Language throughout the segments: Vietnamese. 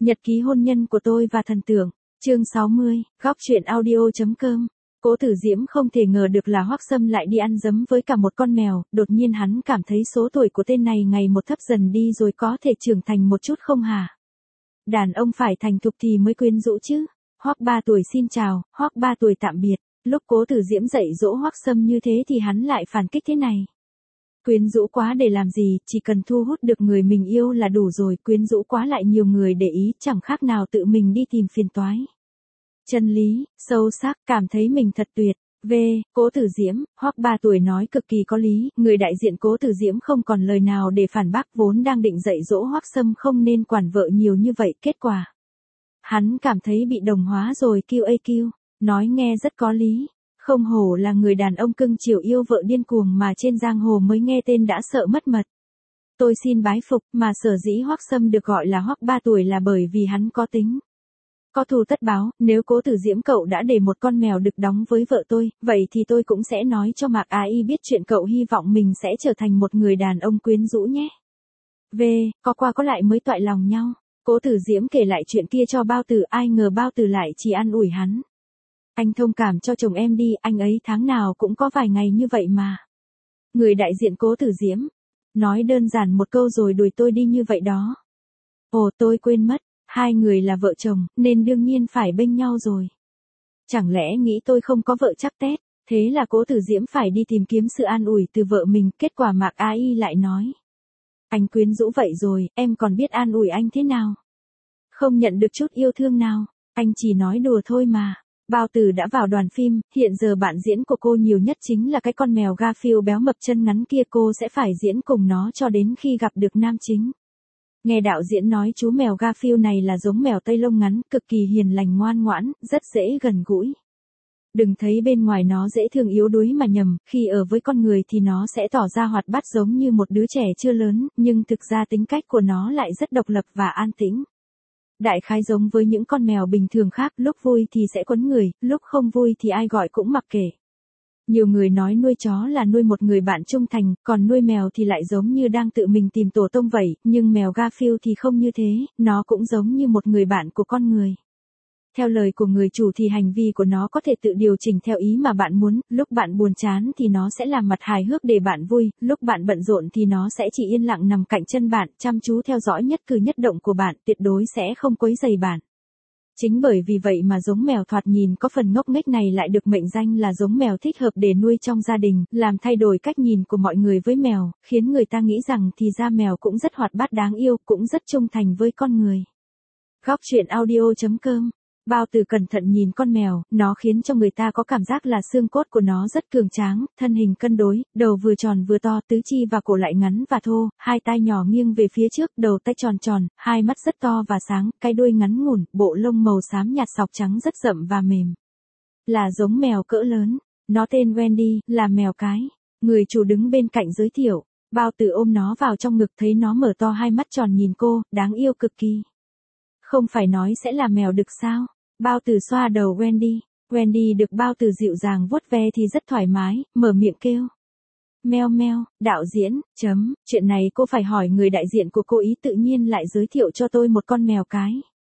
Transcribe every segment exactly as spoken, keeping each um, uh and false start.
Nhật ký hôn nhân của tôi và thần tượng, chương sáu mươi, góc truyện audio.com. Cố Tử Diễm không thể ngờ được là Hoắc Sâm lại đi ăn dấm với cả một con mèo, đột nhiên hắn cảm thấy số tuổi của tên này ngày một thấp dần đi rồi có thể trưởng thành một chút không hả? Đàn ông phải thành thục thì mới quyến rũ chứ. Hoắc ba tuổi xin chào, Hoắc ba tuổi tạm biệt. Lúc Cố Tử Diễm dạy dỗ Hoắc Sâm như thế thì hắn lại phản kích thế này. Quyến rũ quá để làm gì, chỉ cần thu hút được người mình yêu là đủ rồi, quyến rũ quá lại nhiều người để ý, chẳng khác nào tự mình đi tìm phiền toái. Chân lý, sâu sắc, cảm thấy mình thật tuyệt. V. Cố Tử Diễm, Hoắc ba tuổi nói cực kỳ có lý, người đại diện Cố Tử Diễm không còn lời nào để phản bác, vốn đang định dạy dỗ Hoắc Sâm không nên quản vợ nhiều như vậy, kết quả. Hắn cảm thấy bị đồng hóa rồi, kiu a kiu, nói nghe rất có lý. Không hổ là người đàn ông cưng chiều yêu vợ điên cuồng mà trên giang hồ mới nghe tên đã sợ mất mật. Tôi xin bái phục, mà sở dĩ Hoắc Sâm được gọi là Hoắc ba tuổi là bởi vì hắn có tính. Có thù tất báo, nếu Cố Tử Diễm cậu đã để một con mèo đực đóng với vợ tôi, vậy thì tôi cũng sẽ nói cho Mạc Á Y biết chuyện cậu hy vọng mình sẽ trở thành một người đàn ông quyến rũ nhé. V. Có qua có lại mới toại lòng nhau. Cố Tử Diễm kể lại chuyện kia cho Bao Tử, ai ngờ Bao Tử lại chỉ an ủi hắn. Anh thông cảm cho chồng em đi, anh ấy tháng nào cũng có vài ngày như vậy mà. Người đại diện Cố Tử Diễm. Nói đơn giản một câu rồi đuổi tôi đi như vậy đó. Ồ, tôi quên mất, hai người là vợ chồng, nên đương nhiên phải bênh nhau rồi. Chẳng lẽ nghĩ tôi không có vợ chắc tét, thế là Cố Tử Diễm phải đi tìm kiếm sự an ủi từ vợ mình, kết quả Mạc Á Y lại nói. Anh quyến rũ vậy rồi, em còn biết an ủi anh thế nào? Không nhận được chút yêu thương nào, anh chỉ nói đùa thôi mà. Bao Tử đã vào đoàn phim, hiện giờ bạn diễn của cô nhiều nhất chính là cái con mèo Garfield béo mập chân ngắn kia, cô sẽ phải diễn cùng nó cho đến khi gặp được nam chính. Nghe đạo diễn nói chú mèo Garfield này là giống mèo Tây lông ngắn, cực kỳ hiền lành ngoan ngoãn, rất dễ gần gũi. Đừng thấy bên ngoài nó dễ thương yếu đuối mà nhầm, khi ở với con người thì nó sẽ tỏ ra hoạt bát giống như một đứa trẻ chưa lớn, nhưng thực ra tính cách của nó lại rất độc lập và an tĩnh. Đại khái giống với những con mèo bình thường khác, lúc vui thì sẽ quấn người, lúc không vui thì ai gọi cũng mặc kệ. Nhiều người nói nuôi chó là nuôi một người bạn trung thành, còn nuôi mèo thì lại giống như đang tự mình tìm tổ tông vậy, nhưng mèo Garfield thì không như thế, nó cũng giống như một người bạn của con người. Theo lời của người chủ thì hành vi của nó có thể tự điều chỉnh theo ý mà bạn muốn, lúc bạn buồn chán thì nó sẽ làm mặt hài hước để bạn vui, lúc bạn bận rộn thì nó sẽ chỉ yên lặng nằm cạnh chân bạn, chăm chú theo dõi nhất cử nhất động của bạn, tuyệt đối sẽ không quấy rầy bạn. Chính bởi vì vậy mà giống mèo thoạt nhìn có phần ngốc nghếch này lại được mệnh danh là giống mèo thích hợp để nuôi trong gia đình, làm thay đổi cách nhìn của mọi người với mèo, khiến người ta nghĩ rằng thì ra mèo cũng rất hoạt bát đáng yêu, cũng rất trung thành với con người. Góc truyện audio.com. Bao Tử cẩn thận nhìn con mèo, nó khiến cho người ta có cảm giác là xương cốt của nó rất cường tráng, thân hình cân đối, đầu vừa tròn vừa to, tứ chi và cổ lại ngắn và thô, hai tai nhỏ nghiêng về phía trước, đầu tai tròn tròn, hai mắt rất to và sáng, cái đuôi ngắn ngủn, bộ lông màu xám nhạt sọc trắng rất rậm và mềm. Là giống mèo cỡ lớn, nó tên Wendy, là mèo cái. Người chủ đứng bên cạnh giới thiệu, Bao Tử ôm nó vào trong ngực, thấy nó mở to hai mắt tròn nhìn cô, đáng yêu cực kỳ. Không phải nói sẽ là mèo đực sao? Bao Tử xoa đầu Wendy. Wendy được Bao Tử dịu dàng vuốt ve thì rất thoải mái, mở miệng kêu. Meo meo, đạo diễn, chấm, chuyện này cô phải hỏi người đại diện của cô ý, tự nhiên lại giới thiệu cho tôi một con mèo cái.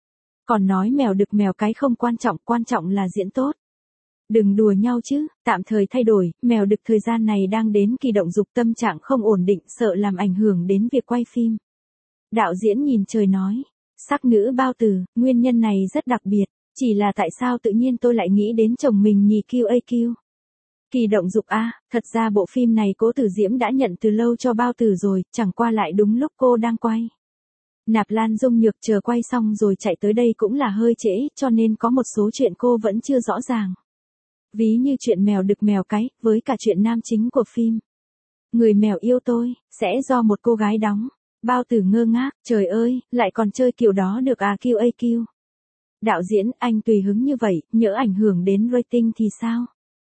Còn nói mèo đực mèo cái không quan trọng, quan trọng là diễn tốt. Đừng đùa nhau chứ, tạm thời thay đổi, mèo đực thời gian này đang đến kỳ động dục, tâm trạng không ổn định, sợ làm ảnh hưởng đến việc quay phim. Đạo diễn nhìn trời nói. Sắc nữ Bao Tử, nguyên nhân này rất đặc biệt, chỉ là tại sao tự nhiên tôi lại nghĩ đến chồng mình nhỉ, kiu a kiu. Kỳ động dục a, thật ra bộ phim này Cố Tử Diễm đã nhận từ lâu cho Bao Tử rồi, chẳng qua lại đúng lúc cô đang quay. Nạp Lan Dung Nhược chờ quay xong rồi chạy tới đây cũng là hơi trễ, cho nên có một số chuyện cô vẫn chưa rõ ràng. Ví như chuyện mèo đực mèo cái, với cả chuyện nam chính của phim. Người mèo yêu tôi, sẽ do một cô gái đóng. Bao Tử ngơ ngác, trời ơi, lại còn chơi kiểu đó được à, kiu a kiu. Đạo diễn, anh tùy hứng như vậy, nhỡ ảnh hưởng đến rating thì sao?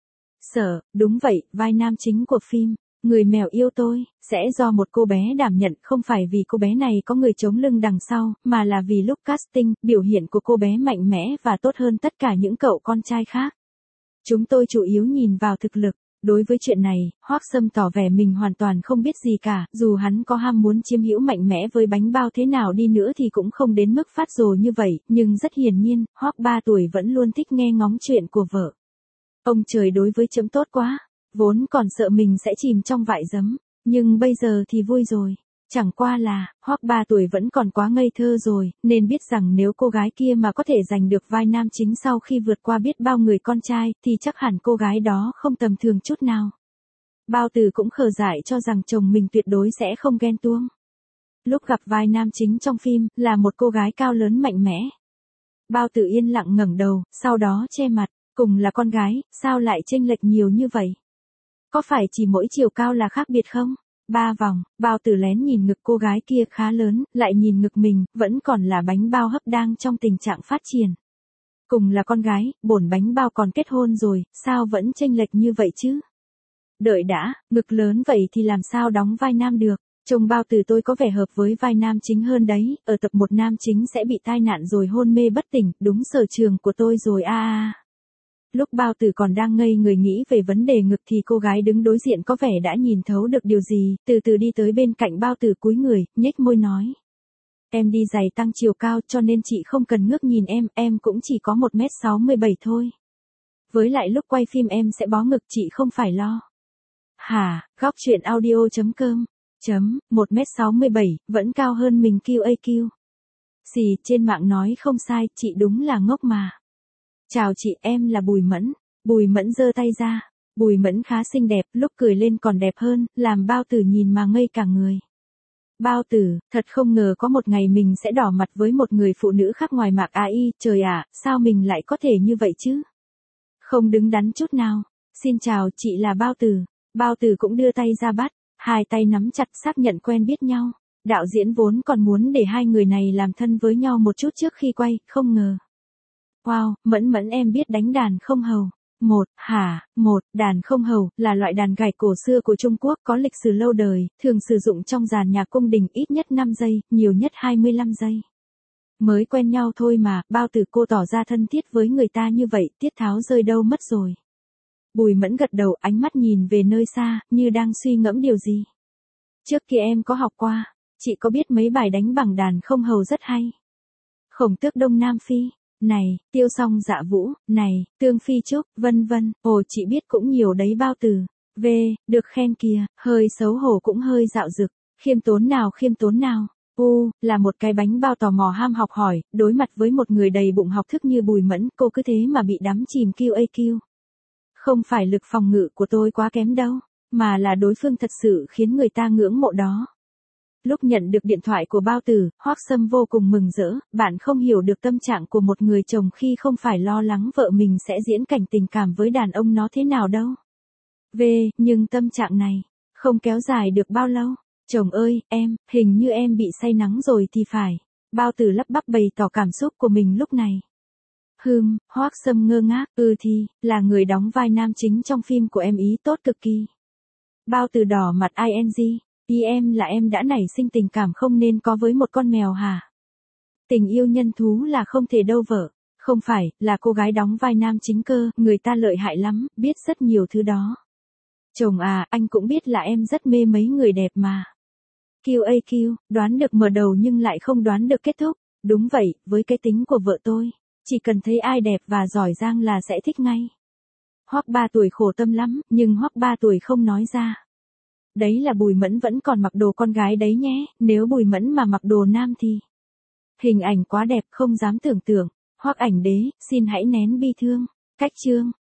Sở, đúng vậy, vai nam chính của phim, Người mèo yêu tôi, sẽ do một cô bé đảm nhận, không phải vì cô bé này có người chống lưng đằng sau, mà là vì lúc casting, biểu hiện của cô bé mạnh mẽ và tốt hơn tất cả những cậu con trai khác. Chúng tôi chủ yếu nhìn vào thực lực. Đối với chuyện này, Hoắc Sâm tỏ vẻ mình hoàn toàn không biết gì cả, dù hắn có ham muốn chiếm hữu mạnh mẽ với bánh bao thế nào đi nữa thì cũng không đến mức phát rồ như vậy, nhưng rất hiển nhiên, Hoắc ba tuổi vẫn luôn thích nghe ngóng chuyện của vợ. Ông trời đối với chấm tốt quá, vốn còn sợ mình sẽ chìm trong vại giấm, nhưng bây giờ thì vui rồi. Chẳng qua là, Hoắc ba tuổi vẫn còn quá ngây thơ rồi, nên biết rằng nếu cô gái kia mà có thể giành được vai nam chính sau khi vượt qua biết bao người con trai, thì chắc hẳn cô gái đó không tầm thường chút nào. Bao Tử cũng khờ dại cho rằng chồng mình tuyệt đối sẽ không ghen tuông. Lúc gặp vai nam chính trong phim, là một cô gái cao lớn mạnh mẽ. Bao Tử yên lặng ngẩng đầu, sau đó che mặt, cùng là con gái, sao lại chênh lệch nhiều như vậy? Có phải chỉ mỗi chiều cao là khác biệt không? Ba vòng, Bao Tử lén nhìn ngực cô gái kia khá lớn, lại nhìn ngực mình, vẫn còn là bánh bao hấp đang trong tình trạng phát triển. Cùng là con gái, bổn bánh bao còn kết hôn rồi, sao vẫn chênh lệch như vậy chứ? Đợi đã, ngực lớn vậy thì làm sao đóng vai nam được? Trông Bao Tử tôi có vẻ hợp với vai nam chính hơn đấy, ở tập một nam chính sẽ bị tai nạn rồi hôn mê bất tỉnh, đúng sở trường của tôi rồi a a. Lúc Bao Tử còn đang ngây người nghĩ về vấn đề ngực thì cô gái đứng đối diện có vẻ đã nhìn thấu được điều gì, từ từ đi tới bên cạnh Bao Tử cúi người, nhếch môi nói. Em đi giày tăng chiều cao cho nên chị không cần ngước nhìn em, em cũng chỉ có một mét sáu mươi bảy thôi. Với lại lúc quay phim em sẽ bó ngực chị không phải lo. Hả, góc truyện audio chấm com, chấm, một mét sáu mươi bảy, vẫn cao hơn mình quy a quy. Xì, trên mạng nói không sai, chị đúng là ngốc mà. Chào chị, em là Bùi Mẫn. Bùi Mẫn giơ tay ra. Bùi Mẫn khá xinh đẹp, lúc cười lên còn đẹp hơn, làm Bao Tử nhìn mà ngây cả người. Bao Tử, thật không ngờ có một ngày mình sẽ đỏ mặt với một người phụ nữ khác ngoài Mạc a i, trời ạ, sao mình lại có thể như vậy chứ? Không đứng đắn chút nào. Xin chào, chị là Bao Tử. Bao Tử cũng đưa tay ra bắt, hai tay nắm chặt xác nhận quen biết nhau. Đạo diễn vốn còn muốn để hai người này làm thân với nhau một chút trước khi quay, không ngờ. Wow, Mẫn Mẫn em biết đánh đàn không hầu. Một, hả, một, đàn không hầu, là loại đàn gảy cổ xưa của Trung Quốc có lịch sử lâu đời, thường sử dụng trong dàn nhạc cung đình ít nhất năm giây, nhiều nhất hai mươi lăm giây. Mới quen nhau thôi mà, Bao Tử cô tỏ ra thân thiết với người ta như vậy, tiết tháo rơi đâu mất rồi. Bùi Mẫn gật đầu, ánh mắt nhìn về nơi xa, như đang suy ngẫm điều gì. Trước kia em có học qua, chị có biết mấy bài đánh bằng đàn không hầu rất hay. Khổng Tước Đông Nam Phi. Này, Tiêu Song Dạ Vũ, này, Tương Phi Trúc, vân vân, ồ chị biết cũng nhiều đấy Bao Tử. V, được khen kìa, hơi xấu hổ cũng hơi dạo dực, khiêm tốn nào khiêm tốn nào. U, là một cái bánh bao tò mò ham học hỏi, đối mặt với một người đầy bụng học thức như Bùi Mẫn, cô cứ thế mà bị đắm chìm quy a quy. Không phải lực phòng ngự của tôi quá kém đâu, mà là đối phương thật sự khiến người ta ngưỡng mộ đó. Lúc nhận được điện thoại của Bao Tử, Hoắc Sâm vô cùng mừng rỡ, bạn không hiểu được tâm trạng của một người chồng khi không phải lo lắng vợ mình sẽ diễn cảnh tình cảm với đàn ông nó thế nào đâu. V, nhưng tâm trạng này, không kéo dài được bao lâu. Chồng ơi, em, hình như em bị say nắng rồi thì phải. Bao Tử lắp bắp bày tỏ cảm xúc của mình lúc này. Hừm, Hoắc Sâm ngơ ngác, ừ thì, là người đóng vai nam chính trong phim của em ý tốt cực kỳ. Bao Tử đỏ mặt ing. Ý em là em đã nảy sinh tình cảm không nên có với một con mèo hả? Tình yêu nhân thú là không thể đâu vợ. Không phải, là cô gái đóng vai nam chính cơ, người ta lợi hại lắm, biết rất nhiều thứ đó. Chồng à, anh cũng biết là em rất mê mấy người đẹp mà. quy a quy, đoán được mở đầu nhưng lại không đoán được kết thúc. Đúng vậy, với cái tính của vợ tôi, chỉ cần thấy ai đẹp và giỏi giang là sẽ thích ngay. Hoắc ba tuổi khổ tâm lắm, nhưng Hoắc ba tuổi không nói ra. Đấy là Bùi Mẫn vẫn còn mặc đồ con gái đấy nhé, nếu Bùi Mẫn mà mặc đồ nam thì. Hình ảnh quá đẹp không dám tưởng tượng. Hoắc Ảnh Đế, xin hãy nén bi thương. Cách chương.